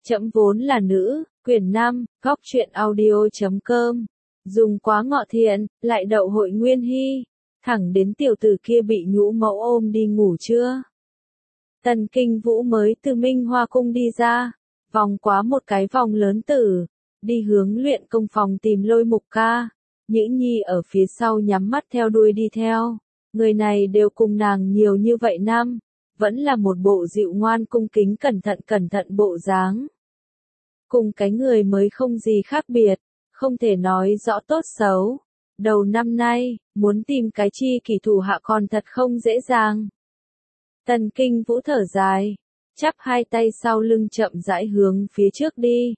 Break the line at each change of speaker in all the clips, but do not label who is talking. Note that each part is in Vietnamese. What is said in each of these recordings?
Trẫm vốn là nữ, quyển 5, góc truyện audio.com. Dùng quá ngọ thiện, lại đậu hội Nguyên Hy. Thẳng đến tiểu tử kia bị nhũ mẫu ôm đi ngủ chưa. Tần Kinh Vũ mới từ Minh Hoa Cung đi ra, vòng quá một cái vòng lớn tử, đi hướng luyện công phòng tìm Lôi Mục Ca. Nhữ Nhi ở phía sau nhắm mắt theo đuôi đi theo. Người này đều cùng nàng nhiều như vậy năm, vẫn là một bộ dịu ngoan cung kính cẩn thận bộ dáng. Cùng cái người mới không gì khác biệt, không thể nói rõ tốt xấu. Đầu năm nay, muốn tìm cái chi kỷ thủ hạ còn thật không dễ dàng. Tần Kinh Vũ thở dài, chắp hai tay sau lưng chậm rãi hướng phía trước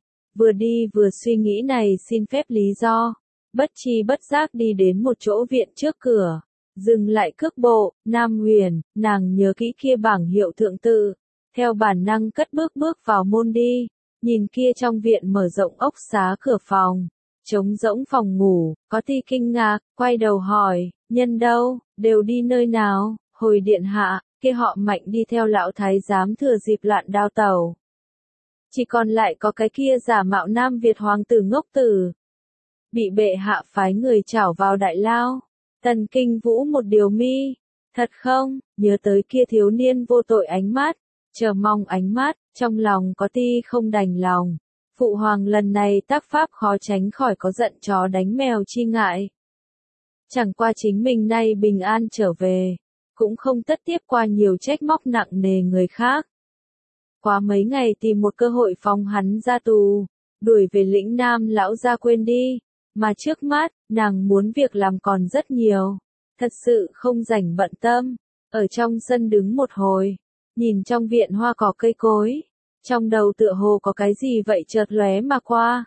đi vừa suy nghĩ này xin phép lý do, bất chi bất giác đi đến một chỗ viện trước cửa, dừng lại cước bộ. Nam Huyền, nàng nhớ kỹ kia bảng hiệu thượng tự, theo bản năng cất bước vào môn đi, nhìn kia trong viện mở rộng ốc xá cửa phòng, trống rỗng phòng ngủ, có tí kinh ngạc, quay đầu hỏi, nhân đâu, đều đi nơi nào. Hồi điện hạ, kia họ Mạnh đi theo lão thái giám thừa dịp loạn đao tàu. Chỉ còn lại có cái kia giả mạo Nam Việt hoàng tử ngốc tử, bị bệ hạ phái người trảo vào đại lao. Tần Kinh Vũ một điều mi, thật không, nhớ tới kia thiếu niên vô tội ánh mắt, chờ mong ánh mắt, trong lòng có ti không đành lòng. Phụ hoàng lần này tác pháp khó tránh khỏi có giận chó đánh mèo chi ngại. Chẳng qua chính mình nay bình an trở về, cũng không tất tiếp qua nhiều trách móc nặng nề người khác. Quá mấy ngày tìm một cơ hội phóng hắn ra tù, đuổi về lĩnh Nam lão gia quên đi, mà trước mắt, nàng muốn việc làm còn rất nhiều, thật sự không rảnh bận tâm. Ở trong sân đứng một hồi, nhìn trong viện hoa cỏ cây cối, trong đầu tựa hồ có cái gì vậy chợt lóe mà qua.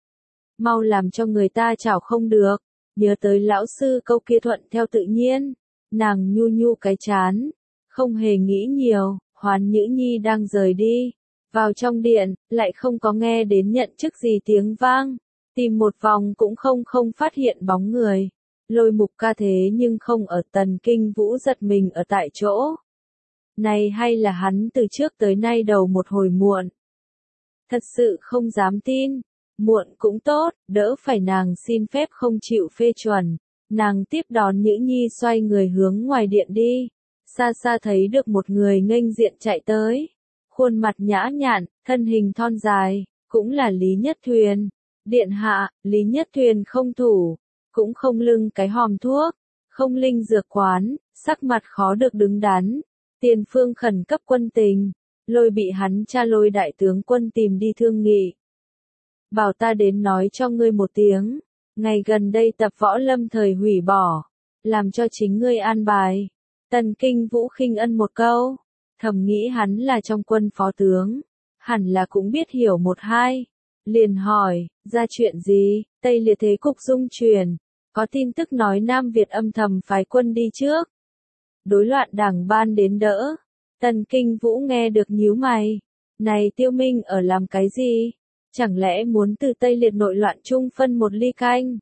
Mau làm cho người ta chảo không được, nhớ tới lão sư câu kia thuận theo tự nhiên, nàng nhu cái chán, không hề nghĩ nhiều. Hoán Nhữ Nhi đang rời đi, vào trong điện, lại không có nghe đến nhận chức gì tiếng vang, tìm một vòng cũng không phát hiện bóng người. Lôi Mục Ca thế nhưng không ở. Tần Kinh Vũ giật mình ở tại chỗ. Này hay là hắn từ trước tới nay đầu một hồi muộn. Thật sự không dám tin, muộn cũng tốt, đỡ phải nàng xin phép không chịu phê chuẩn. Nàng tiếp đón Nhữ Nhi xoay người hướng ngoài điện đi. Xa thấy được một người nghênh diện chạy tới, khuôn mặt nhã nhặn, thân hình thon dài, cũng là Lý Nhất Thuyền. Điện hạ, Lý Nhất Thuyền không thủ, cũng không lưng cái hòm thuốc, không linh dược quán, sắc mặt khó được đứng đắn. Tiền phương khẩn cấp quân tình, Lôi bị hắn cha Lôi đại tướng quân tìm đi thương nghị. Bảo ta đến nói cho ngươi một tiếng, ngày gần đây tập võ lâm thời hủy bỏ, làm cho chính ngươi an bài. Tần Kinh Vũ khinh ân một câu, thầm nghĩ hắn là trong quân phó tướng, hẳn là cũng biết hiểu một hai. Liền hỏi, ra chuyện gì? Tây Liệt thế cục dung chuyển, có tin tức nói Nam Việt âm thầm phái quân đi trước. Đối loạn đảng ban đến đỡ. Tần Kinh Vũ nghe được nhíu mày. Này Tiêu Minh ở làm cái gì? Chẳng lẽ muốn từ Tây Liệt nội loạn chung phân một ly canh?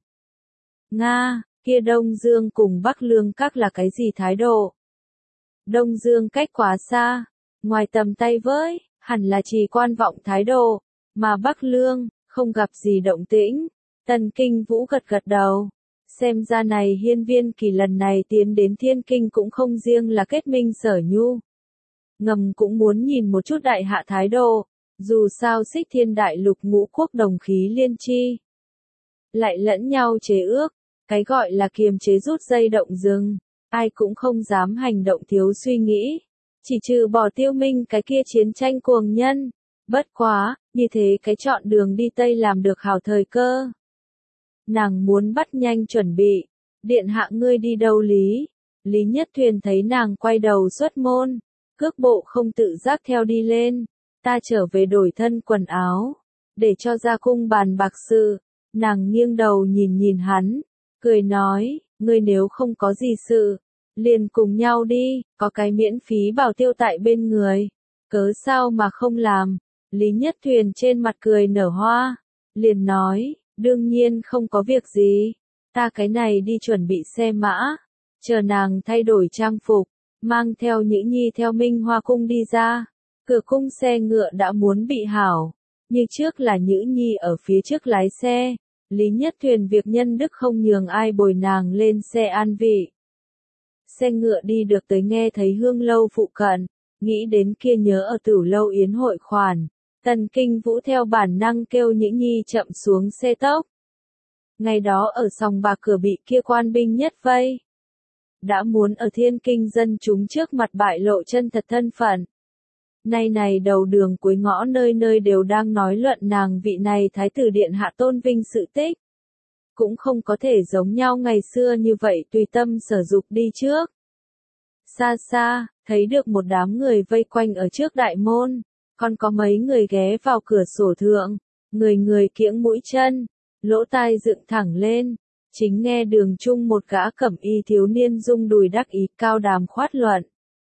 Nga, kia Đông Dương cùng Bắc Lương các là cái gì thái độ? Đông Dương cách quá xa, ngoài tầm tay với, hẳn là chỉ quan vọng thái độ, mà Bắc Lương, không gặp gì động tĩnh. Tần Kinh Vũ gật đầu, xem ra này Hiên Viên Kỳ lần này tiến đến Thiên Kinh cũng không riêng là kết minh Sở Nhu. Ngầm cũng muốn nhìn một chút đại hạ thái độ, dù sao Xích Thiên Đại Lục ngũ quốc đồng khí liên chi. Lại lẫn nhau chế ước, cái gọi là kiềm chế rút dây động rừng. Ai cũng không dám hành động thiếu suy nghĩ, chỉ trừ bỏ Tiêu Minh cái kia chiến tranh cuồng nhân. Bất quá, như thế cái chọn đường đi Tây làm được hảo thời cơ. Nàng muốn bắt nhanh chuẩn bị, điện hạ ngươi đi đâu Lý? Lý Nhất Thuyền thấy nàng quay đầu xuất môn, cước bộ không tự giác theo đi lên, ta trở về đổi thân quần áo, để cho ra cung bàn bạc sự. Nàng nghiêng đầu nhìn hắn, cười nói, ngươi nếu không có gì sự, liền cùng nhau đi, có cái miễn phí bảo tiêu tại bên người, cớ sao mà không làm. Lý Nhất Thuyền trên mặt cười nở hoa, liền nói, đương nhiên không có việc gì, ta cái này đi chuẩn bị xe mã, chờ nàng thay đổi trang phục, mang theo Nhữ Nhi theo Minh Hoa Cung đi ra, cửa cung xe ngựa đã muốn bị hảo, Như trước là Nhữ Nhi ở phía trước lái xe, Lý Nhất Thuyền việc nhân đức không nhường ai bồi nàng lên xe an vị. Xe ngựa đi được tới nghe thấy hương lâu phụ cận, nghĩ đến kia nhớ ở Tửu lâu yến hội khoản, Tần Kinh Vũ theo bản năng kêu Nhữ Nhi chậm xuống xe tốc. Ngày đó ở sòng bạc cửa bị kia quan binh nhất vây. Đã muốn ở thiên kinh dân chúng trước mặt bại lộ chân thật thân phận. Nay này đầu đường cuối ngõ nơi nơi đều đang nói luận nàng vị này thái tử điện hạ tôn vinh sự tích. Cũng không có thể giống nhau ngày xưa như vậy tùy tâm sở dục đi trước. Xa xa, thấy được một đám người vây quanh ở trước đại môn, còn có mấy người ghé vào cửa sổ thượng, người người kiễng mũi chân, lỗ tai dựng thẳng lên, chính nghe đường chung một gã cẩm y thiếu niên rung đùi đắc ý cao đàm khoát luận.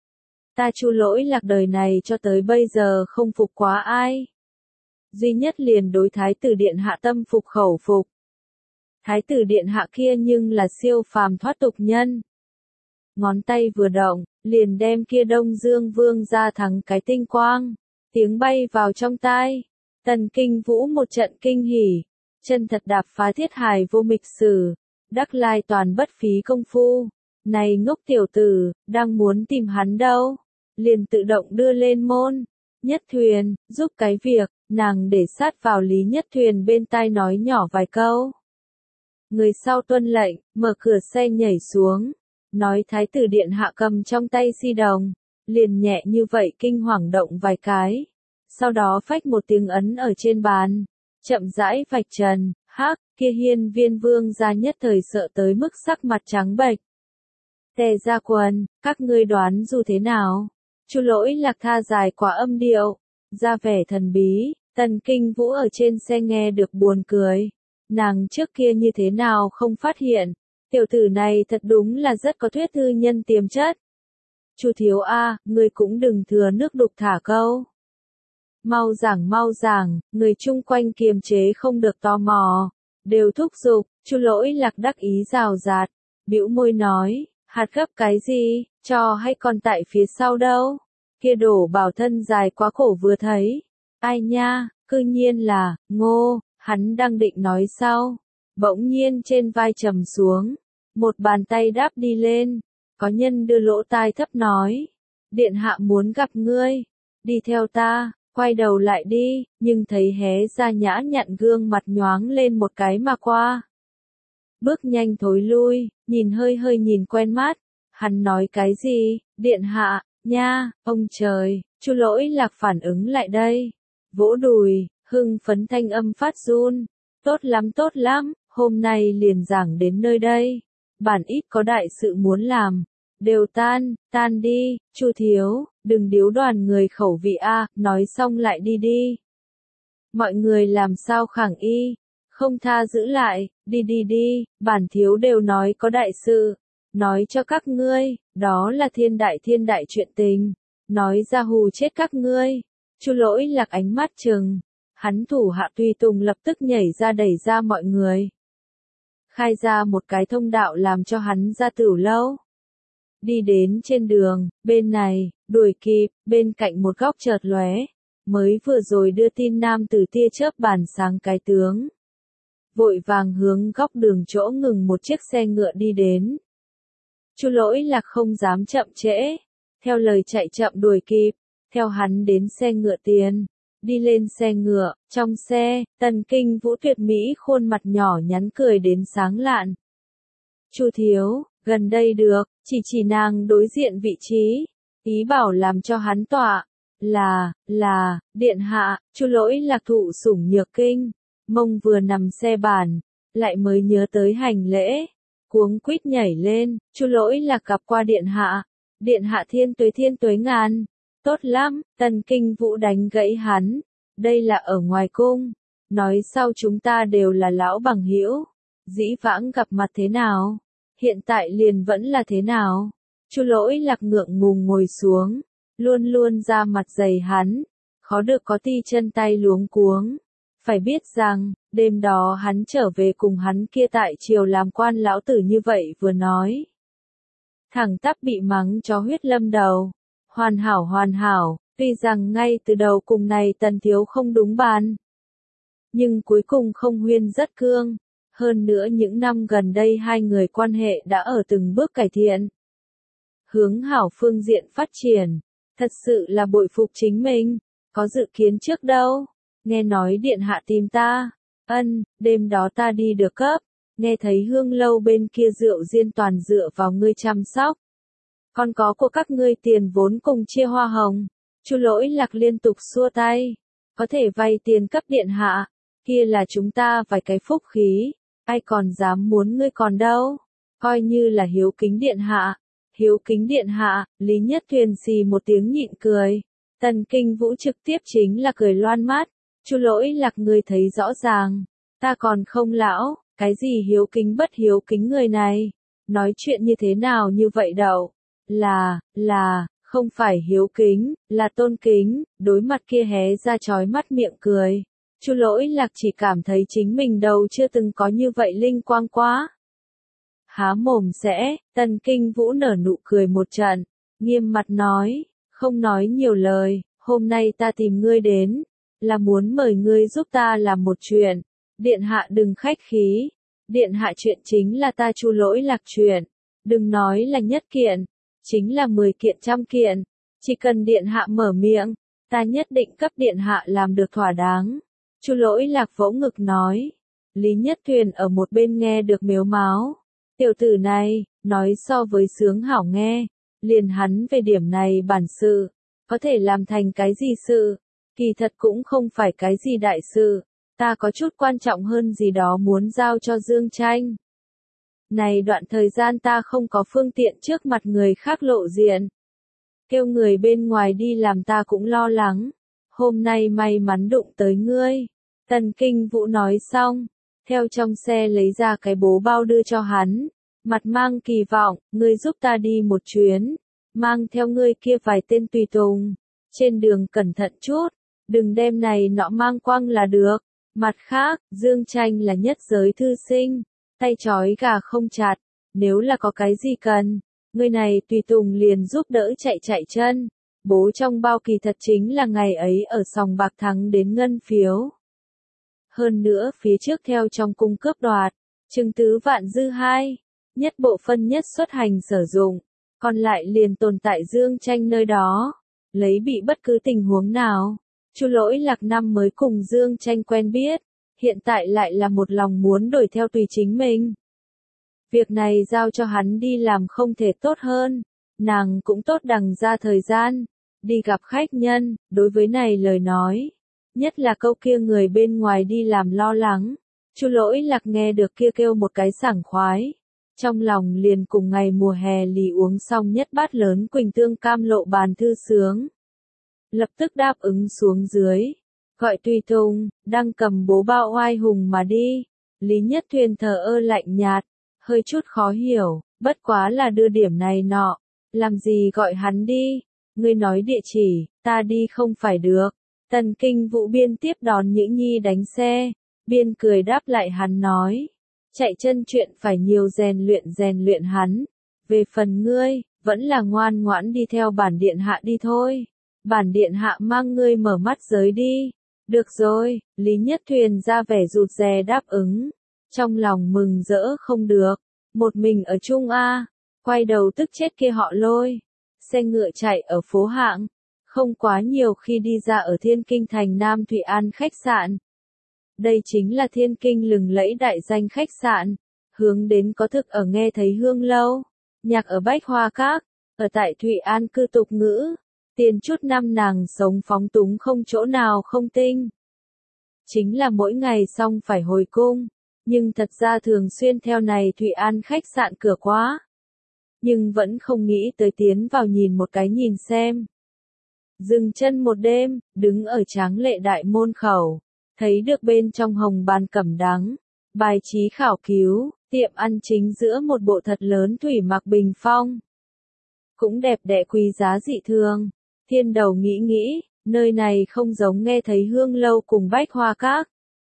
Ta Chu Lỗi Lạc đời này cho tới bây giờ không phục quá ai. Duy nhất liền đối thái tử điện hạ tâm phục khẩu phục. Thái tử điện hạ kia nhưng là siêu phàm thoát tục nhân. Ngón tay vừa động, liền đem kia Đông Dương Vương ra thắng cái tinh quang, tiếng bay vào trong tai. Tần Kinh Vũ một trận kinh hỉ, chân thật đạp phá thiết hài vô mịch sử, đắc lai toàn bất phí công phu. Này ngốc tiểu tử, đang muốn tìm hắn đâu, liền tự động đưa lên môn. Nhất Thuyền, giúp cái việc, nàng để sát vào Lý Nhất Thuyền bên tai nói nhỏ vài câu. Người sau tuân lệnh, mở cửa xe nhảy xuống, nói thái tử điện hạ cầm trong tay si đồng, liền nhẹ như vậy kinh hoàng động vài cái. Sau đó phách một tiếng ấn ở trên bàn, chậm rãi vạch trần, hắc, kia Hiên Viên Vương gia nhất thời sợ tới mức sắc mặt trắng bệch. Tề gia quân, các ngươi đoán dù thế nào? Chu Lỗi Lạc tha dài quả âm điệu, ra vẻ thần bí. Tần Kinh Vũ ở trên xe nghe được buồn cười. Nàng trước kia như thế nào không phát hiện, tiểu tử này thật đúng là rất có thuyết thư nhân tiềm chất. Chu thiếu a, ngươi cũng đừng thừa nước đục thả câu. Mau giảng, người chung quanh kiềm chế không được tò mò, đều thúc giục. Chu Lỗi Lạc đắc ý rào rạt, bĩu môi nói, hạt gấp cái gì, cho hay còn tại phía sau đâu, kia đổ bảo thân dài quá khổ vừa thấy, ai nha, cư nhiên là, Ngô, hắn đang định nói sau, bỗng nhiên trên vai trầm xuống, một bàn tay đáp đi lên, có nhân đưa lỗ tai thấp nói, điện hạ muốn gặp ngươi, đi theo ta. Quay đầu lại đi, nhưng thấy hé ra nhã nhặn gương mặt nhoáng lên một cái mà qua. Bước nhanh thối lui, nhìn hơi nhìn quen mắt. Hắn nói cái gì, điện hạ, nha, ông trời, Chu Lỗi Lạc phản ứng lại đây. Vỗ đùi, hưng phấn thanh âm phát run. Tốt lắm, hôm nay liền giảng đến nơi đây. Bản ít có đại sự muốn làm. Đều tan đi, Chu thiếu, đừng điếu đoàn người khẩu vị a, nói xong lại đi. Mọi người làm sao khẳng y, không tha giữ lại, đi, bản thiếu đều nói có đại sự, nói cho các ngươi, đó là thiên đại chuyện tình, nói ra hù chết các ngươi. Chu Lỗi Lạc ánh mắt trừng, hắn thủ hạ tùy tùng lập tức nhảy ra đẩy ra mọi người. Khai ra một cái thông đạo làm cho hắn ra Tửu lâu. Đi đến trên đường, bên này, đuổi kịp, bên cạnh một góc chợt lóe, mới vừa rồi đưa tin nam tử tia chớp bàn sáng cái tướng. Vội vàng hướng góc đường chỗ ngừng một chiếc xe ngựa đi đến. Chu Lỗi Lạc không dám chậm trễ, theo lời chạy chậm đuổi kịp, theo hắn đến xe ngựa tiền, đi lên xe ngựa, trong xe, Tần Kinh Vũ tuyệt mỹ khuôn mặt nhỏ nhắn cười đến sáng lạn. Chu thiếu, gần đây được, chỉ nàng đối diện vị trí, ý bảo làm cho hắn tọa, là, điện hạ. Chu Lỗi Lạc thụ sủng nhược kinh, mông vừa nằm xe bàn, lại mới nhớ tới hành lễ, cuống quýt nhảy lên. Chu Lỗi Lạc gặp qua điện hạ thiên tuế ngàn, tốt lắm. Tần Kinh Vũ đánh gãy hắn, đây là ở ngoài cung, nói sau chúng ta đều là lão bằng hữu, dĩ vãng gặp mặt thế nào, hiện tại liền vẫn là thế nào. Chu Lỗi Lạc ngượng ngùng ngồi xuống, luôn ra mặt dày hắn, khó được có ti chân tay luống cuống. Phải biết rằng, đêm đó hắn trở về cùng hắn kia tại triều làm quan lão tử như vậy vừa nói. Thẳng tắp bị mắng cho huyết lâm đầu. Hoàn hảo, tuy rằng ngay từ đầu cùng này Tần thiếu không đúng bàn, nhưng cuối cùng không Huyên rất cương. Hơn nữa những năm gần đây hai người quan hệ đã ở từng bước cải thiện. Hướng hảo phương diện phát triển. Thật sự là bội phục chính mình. Có dự kiến trước đâu. Nghe nói điện hạ tìm ta. Đêm đó ta đi được cấp. Nghe thấy Hương lâu bên kia rượu riêng toàn dựa vào ngươi chăm sóc. Còn có của các ngươi tiền vốn cùng chia hoa hồng. Chu Lỗi Lạc liên tục xua tay. Có thể vay tiền cấp điện hạ. Kia là chúng ta vài cái phúc khí. Ai còn dám muốn ngươi còn đâu. Coi như là hiếu kính điện hạ. Hiếu kính điện hạ, Lý Nhất Thuyền xì một tiếng nhịn cười. Tần Kinh Vũ trực tiếp chính là cười loan mắt. Chu Lỗi Lạc ngươi thấy rõ ràng. Ta còn không lão, cái gì hiếu kính bất hiếu kính người này. Nói chuyện như thế nào như vậy đậu. Không phải hiếu kính, là tôn kính. Đối mặt kia hé ra chói mắt miệng cười. Chu Lỗi Lạc chỉ cảm thấy chính mình đầu chưa từng có như vậy linh quang quá. Há mồm sẽ, Tần Kinh Vũ nở nụ cười một trận, nghiêm mặt nói, không nói nhiều lời, hôm nay ta tìm ngươi đến, là muốn mời ngươi giúp ta làm một chuyện, điện hạ đừng khách khí, điện hạ chuyện chính là ta Chu Lỗi Lạc chuyện, đừng nói là nhất kiện, chính là 10 kiện trăm kiện, chỉ cần điện hạ mở miệng, ta nhất định cấp điện hạ làm được thỏa đáng. Chu Lỗi Lạc vỗ ngực nói, Lý Nhất Thuyền ở một bên nghe được mếu máo. Tiểu tử này, nói so với sướng hảo nghe, liền hắn về điểm này bản sự, có thể làm thành cái gì sự, kỳ thật cũng không phải cái gì đại sự, ta có chút quan trọng hơn gì đó muốn giao cho Dương Tranh. Này đoạn thời gian ta không có phương tiện trước mặt người khác lộ diện, kêu người bên ngoài đi làm ta cũng lo lắng, hôm nay may mắn đụng tới ngươi. Tần Kinh Vũ nói xong. Theo trong xe lấy ra cái bố bao đưa cho hắn, mặt mang kỳ vọng, ngươi giúp ta đi một chuyến, mang theo ngươi kia vài tên tùy tùng, trên đường cẩn thận chút, đừng đem này nọ mang quăng là được. Mặt khác, Dương Tranh là nhất giới thư sinh, tay trói gà không chặt, nếu là có cái gì cần, người này tùy tùng liền giúp đỡ chạy chân, bố trong bao kỳ thật chính là ngày ấy ở sòng bạc thắng đến ngân phiếu. Hơn nữa phía trước theo trong cung cướp đoạt, chừng tứ vạn dư hai, nhất bộ phân nhất xuất hành sử dụng, còn lại liền tồn tại Dương Tranh nơi đó, lấy bị bất cứ tình huống nào. Chu Lỗi Lạc năm mới cùng Dương Tranh quen biết, hiện tại lại là một lòng muốn đổi theo tùy chính mình. Việc này giao cho hắn đi làm không thể tốt hơn, nàng cũng tốt đằng ra thời gian, đi gặp khách nhân, đối với này lời nói. Nhất là câu kia người bên ngoài đi làm lo lắng. Chu Lỗi Lạc nghe được kia kêu một cái sảng khoái. Trong lòng liền cùng ngày mùa hè lì uống xong nhất bát lớn quỳnh tương cam lộ bàn thư sướng. Lập tức đáp ứng xuống dưới. Gọi tùy tùng, đang cầm bố bao oai hùng mà đi. Lý Nhất Thuyền thờ ơ lạnh nhạt, hơi chút khó hiểu, bất quá là đưa điểm này nọ. Làm gì gọi hắn đi? Ngươi nói địa chỉ, ta đi không phải được. Tần Kinh Vũ biên tiếp đón Nhữ Nhi đánh xe, biên cười đáp lại hắn nói, chạy chân chuyện phải nhiều rèn luyện hắn, về phần ngươi, vẫn là ngoan ngoãn đi theo bản điện hạ đi thôi, bản điện hạ mang ngươi mở mắt giới đi, được rồi, Lý Nhất Thuyền ra vẻ rụt rè đáp ứng, trong lòng mừng rỡ không được, một mình ở Trung A, quay đầu tức chết kia họ Lôi, xe ngựa chạy ở phố Hạng. Không quá nhiều khi đi ra ở Thiên Kinh thành Nam Thụy An khách sạn. Đây chính là Thiên Kinh lừng lẫy đại danh khách sạn, hướng đến có thực ở nghe thấy Hương lâu, nhạc ở Bách Hoa Các, ở tại Thụy An cư tục ngữ, tiền chút năm nàng sống phóng túng không chỗ nào không tinh. Chính là mỗi ngày xong phải hồi cung, nhưng thật ra thường xuyên theo này Thụy An khách sạn cửa quá. Nhưng vẫn không nghĩ tới tiến vào nhìn một cái nhìn xem. Dừng chân một đêm, đứng ở tráng lệ đại môn khẩu, thấy được bên trong hồng bàn cẩm đắng, bài trí khảo cứu, tiệm ăn chính giữa một bộ thật lớn thủy mặc bình phong. Cũng đẹp đẽ quý giá dị thường, thiên đầu nghĩ, nơi này không giống nghe thấy Hương lâu cùng Bách Hoa Các.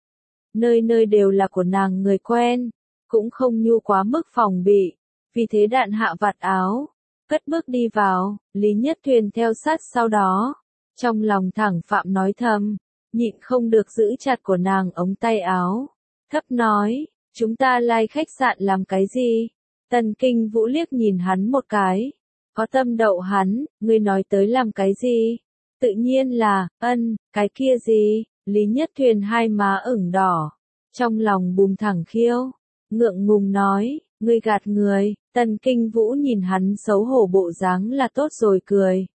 Nơi nơi đều là của nàng người quen, cũng không nhu quá mức phòng bị, vì thế đạn hạ vạt áo. Cất bước đi vào, Lý Nhất Thuyền theo sát sau đó. Trong lòng thẳng phạm nói thầm, nhịn không được giữ chặt của nàng ống tay áo, thấp nói, chúng ta lai khách sạn làm cái gì? Tần Kinh Vũ liếc nhìn hắn một cái, có tâm đậu hắn, ngươi nói tới làm cái gì? Tự nhiên là, cái kia gì? Lý Nhất Thuyền hai má ửng đỏ, trong lòng bùm thẳng khiêu, ngượng ngùng nói, ngươi gạt người. Tần Kinh Vũ nhìn hắn xấu hổ bộ dáng là tốt rồi cười.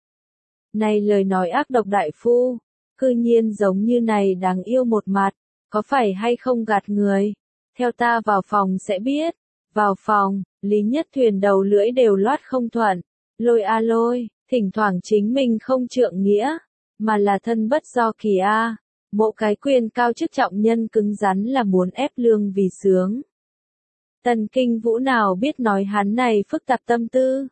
Này lời nói ác độc đại phu, cư nhiên giống như này đáng yêu một mặt, có phải hay không gạt người? Theo ta vào phòng sẽ biết. Vào phòng, Lý Nhất Thuyền đầu lưỡi đều loát không thuận, lôi a lôi, thỉnh thoảng chính mình không trượng nghĩa, mà là thân bất do kỳ a. Mộ cái quyền cao chức trọng nhân cứng rắn là muốn ép lương vì sướng. Tần Kinh Vũ nào biết nói hắn này phức tạp tâm tư.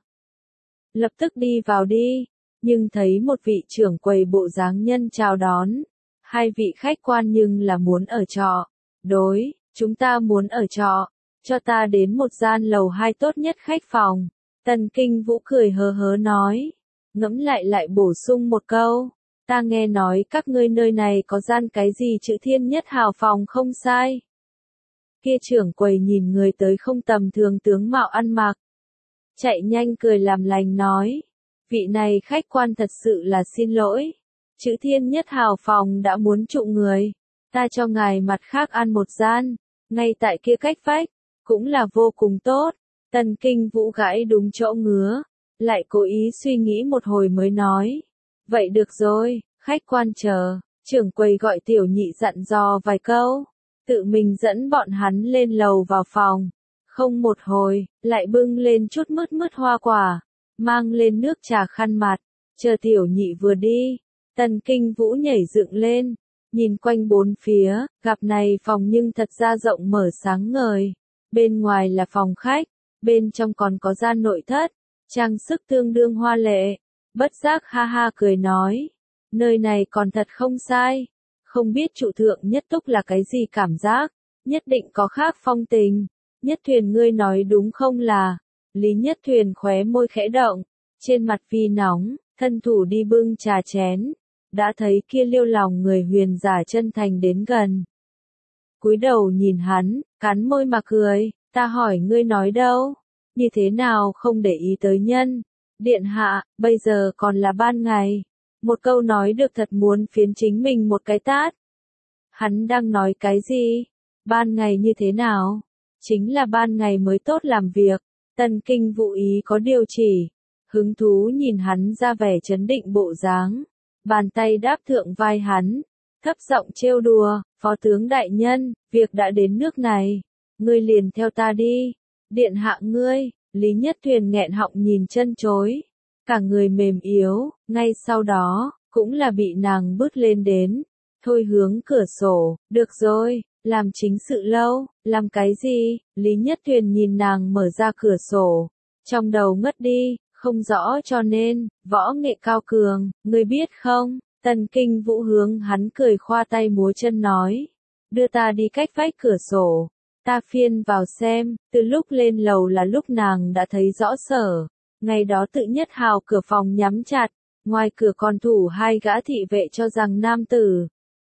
Lập tức đi vào đi, nhưng thấy một vị trưởng quầy bộ dáng nhân chào đón. Hai vị khách quan nhưng là muốn ở trọ. Đối, chúng ta muốn ở trọ, cho ta đến một gian lầu 2 tốt nhất khách phòng. Tần Kinh Vũ cười hớ hớ nói, ngẫm lại bổ sung một câu. Ta nghe nói các ngươi nơi này có gian cái gì chữ thiên nhất hào phòng không sai. Kia trưởng quầy nhìn người tới không tầm thường tướng mạo ăn mặc. Chạy nhanh cười làm lành nói. Vị này khách quan thật sự là xin lỗi. Chữ thiên nhất hào phòng đã muốn trụ người. Ta cho ngài mặt khác ăn một gian. Ngay tại kia cách vách. Cũng là vô cùng tốt. Tần Kinh Vũ gãi đúng chỗ ngứa. Lại cố ý suy nghĩ một hồi mới nói. Vậy được rồi, khách quan chờ. Trưởng quầy gọi tiểu nhị dặn dò vài câu. Tự mình dẫn bọn hắn lên lầu vào phòng. Không một hồi, lại bưng lên chút mứt hoa quả. Mang lên nước trà khăn mặt. Chờ tiểu nhị vừa đi. Tần Kinh Vũ nhảy dựng lên. Nhìn quanh bốn phía, gặp này phòng nhưng thật ra rộng mở sáng ngời. Bên ngoài là phòng khách. Bên trong còn có gian nội thất. Trang sức tương đương hoa lệ. Bất giác ha ha cười nói. Nơi này còn thật không sai. Không biết trụ thượng nhất túc là cái gì cảm giác. Nhất định có khác phong tình. Nhất Thuyền ngươi nói đúng không là. Lý Nhất Thuyền khóe môi khẽ động. Trên mặt vì nóng, thân thủ đi bưng trà chén. Đã thấy kia liêu lòng người huyền giả chân thành đến gần. Cúi đầu nhìn hắn, cắn môi mà cười. Ta hỏi ngươi nói đâu. Như thế nào không để ý tới nhân. Điện hạ, bây giờ còn là ban ngày. Một câu nói được thật muốn phiến chính mình một cái tát. Hắn đang nói cái gì? Ban ngày như thế nào? Chính là ban ngày mới tốt làm việc. Tần Kinh Vũ ý có điều chỉ. Hứng thú nhìn hắn ra vẻ chấn định bộ dáng. Bàn tay đáp thượng vai hắn. Thấp giọng trêu đùa, phó tướng đại nhân, việc đã đến nước này. Ngươi liền theo ta đi. Điện hạ ngươi, Lý Nhất Thuyền nghẹn họng nhìn chân chối. Cả người mềm yếu, ngay sau đó, cũng là bị nàng bước lên đến. Thôi hướng cửa sổ, được rồi, làm chính sự lâu, làm cái gì? Lý Nhất Thuyền nhìn nàng mở ra cửa sổ. Trong đầu ngất đi, không rõ cho nên, võ nghệ cao cường, ngươi biết không? Tần Kinh Vũ hướng hắn cười khoa tay múa chân nói. Đưa ta đi cách vách cửa sổ. Ta phiên vào xem, từ lúc lên lầu là lúc nàng đã thấy rõ sở. Ngày đó tự nhất hào cửa phòng nhắm chặt, ngoài cửa còn thủ hai gã thị vệ cho rằng nam tử.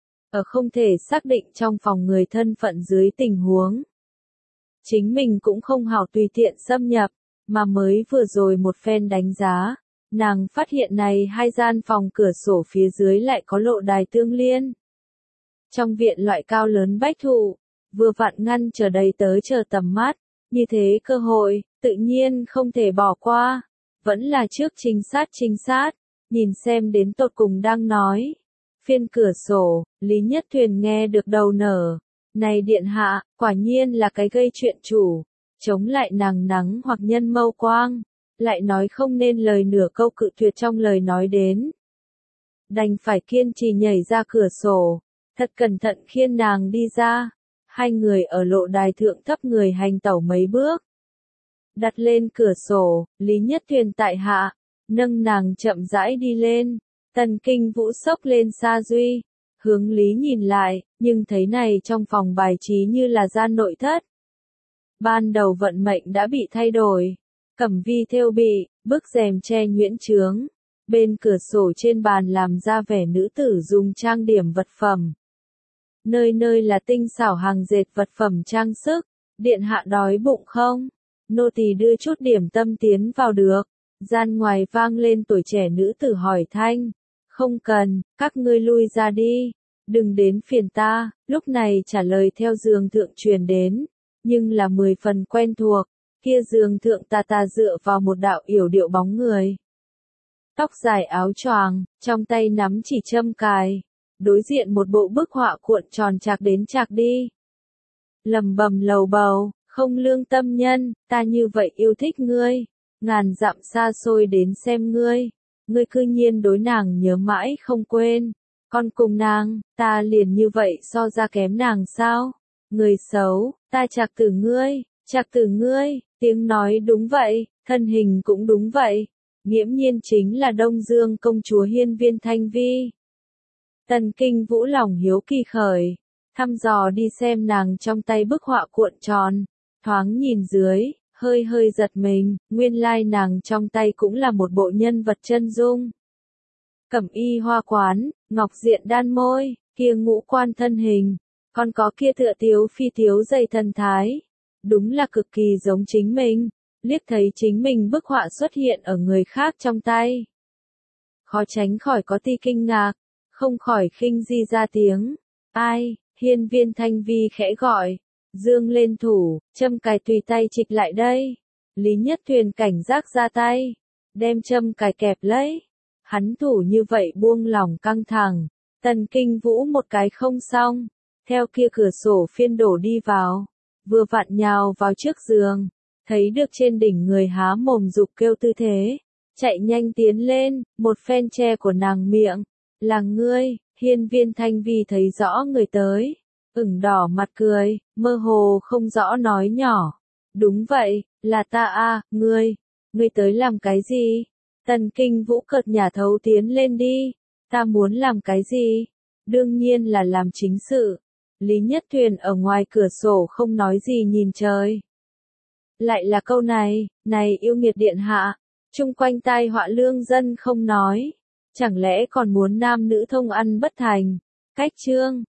Ở không thể xác định trong phòng người thân phận dưới tình huống. Chính mình cũng không hảo tùy tiện xâm nhập, mà mới vừa rồi một phen đánh giá. Nàng phát hiện này hai gian phòng cửa sổ phía dưới lại có lộ đài tương liên. Trong viện loại cao lớn bách thụ, vừa vặn ngăn chờ đầy tới chờ tầm mắt, như thế cơ hội, tự nhiên không thể bỏ qua. Vẫn là trước trinh sát, nhìn xem đến tột cùng đang nói. Phiên cửa sổ, Lý Nhất Thuyền nghe được đầu nở. Này điện hạ, quả nhiên là cái gây chuyện chủ, chống lại nàng nắng hoặc nhân mâu quang. Lại nói không nên lời nửa câu cự tuyệt trong lời nói đến. Đành phải kiên trì nhảy ra cửa sổ, thật cẩn thận khiêng nàng đi ra. Hai người ở lộ đài thượng thấp người hành tẩu mấy bước. Đặt lên cửa sổ, Lý Nhất Thuyền tại hạ, nâng nàng chậm rãi đi lên. Tần Kinh Vũ sốc lên sa duy, hướng Lý nhìn lại, nhưng thấy này trong phòng bài trí như là gian nội thất. Ban đầu vận mệnh đã bị thay đổi. Cẩm vi thêu bị, bức rèm che nhuyễn chướng. bên cửa sổ trên bàn làm ra vẻ nữ tử dùng trang điểm vật phẩm. Nơi nơi là tinh xảo hàng dệt vật phẩm trang sức, điện hạ đói bụng không? Nô tỳ đưa chút điểm tâm tiến vào được. Gian ngoài vang lên tuổi trẻ nữ tử hỏi thanh. Không cần, các ngươi lui ra đi. Đừng đến phiền ta, lúc này trả lời theo giường thượng truyền đến, nhưng là 10 phần quen thuộc, kia giường thượng ta dựa vào một đạo yểu điệu bóng người. Tóc dài áo choàng, trong tay nắm chỉ châm cài, đối diện một bộ bức họa cuộn tròn chạc đến chạc đi. Lầm bầm lầu bầu, không lương tâm nhân, ta như vậy yêu thích ngươi, ngàn dặm xa xôi đến xem ngươi cư nhiên đối nàng nhớ mãi không quên. Con cùng nàng, ta liền như vậy so ra kém nàng sao? Người xấu, ta chạc tử ngươi, tiếng nói đúng vậy, thân hình cũng đúng vậy. Nghiễm nhiên chính là Đông Dương công chúa Hiên Viên Thanh Vi. Tần Kinh Vũ lòng hiếu kỳ khởi, thăm dò đi xem nàng trong tay bức họa cuộn tròn, thoáng nhìn dưới, hơi giật mình, nguyên lai nàng trong tay cũng là một bộ nhân vật chân dung. Cẩm y hoa quán, ngọc diện đan môi, kia ngũ quan thân hình, còn có kia tựa tiếu phi tiếu dày thần thái, đúng là cực kỳ giống chính mình. Liếc thấy chính mình bức họa xuất hiện ở người khác trong tay, khó tránh khỏi có ti kinh ngạc, không khỏi khinh di ra tiếng. Ai? Hiên Viên Thanh Vi khẽ gọi, dương lên thủ, châm cài tùy tay trịch lại đây. Lý Nhất Thuyền cảnh giác ra tay, đem châm cài kẹp lấy. Hắn thủ như vậy buông lỏng căng thẳng, Tần Kinh Vũ một cái không xong, theo kia cửa sổ phiên đổ đi vào, vừa vặn nhào vào trước giường, thấy được trên đỉnh người há mồm dục kêu tư thế, chạy nhanh tiến lên, một phen che của nàng miệng, là ngươi. Hiên Viên Thanh Vi thấy rõ người tới, ửng đỏ mặt cười, mơ hồ không rõ nói nhỏ, đúng vậy, là ta a, ngươi tới làm cái gì? Tần Kinh Vũ cợt nhả thấu tiến lên đi, ta muốn làm cái gì? Đương nhiên là làm chính sự. Lý Nhất Thuyền ở ngoài cửa sổ không nói gì nhìn trời. Lại là câu này yêu nghiệt điện hạ, chung quanh tai họa lương dân không nói, chẳng lẽ còn muốn nam nữ thông ăn bất thành? Cách chương